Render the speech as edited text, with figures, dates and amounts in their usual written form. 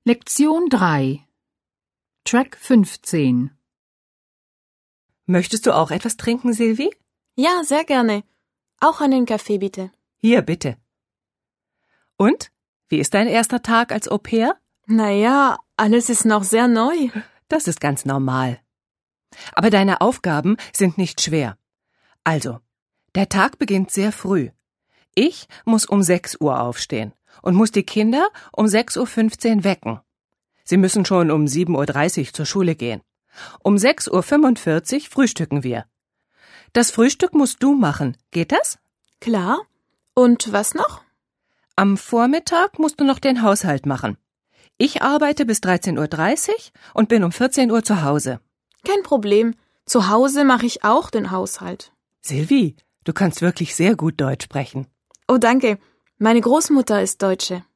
Lektion 3 Track 15 Möchtest du auch etwas trinken, Silvi? Ja, sehr gerne. Auch einen Kaffee, bitte. Hier, bitte. Und? Wie ist dein erster Tag als Au-pair? Naja, alles ist noch sehr neu. Das ist ganz normal. Aber deine Aufgaben sind nicht schwer. Also, der Tag beginnt sehr früh. Ich muss um 6 Uhr aufstehen und muss die Kinder um 6:15 Uhr wecken. Sie müssen schon um 7:30 Uhr zur Schule gehen. Um 6:45 Uhr frühstücken wir. Das Frühstück musst du machen. Geht das? Klar. Und was noch? Am Vormittag musst du noch den Haushalt machen. Ich arbeite bis 13:30 Uhr und bin um 14 Uhr zu Hause. Kein Problem. Zu Hause mache ich auch den Haushalt. Silvi, du kannst wirklich sehr gut Deutsch sprechen. Oh, danke. Meine Großmutter ist Deutsche.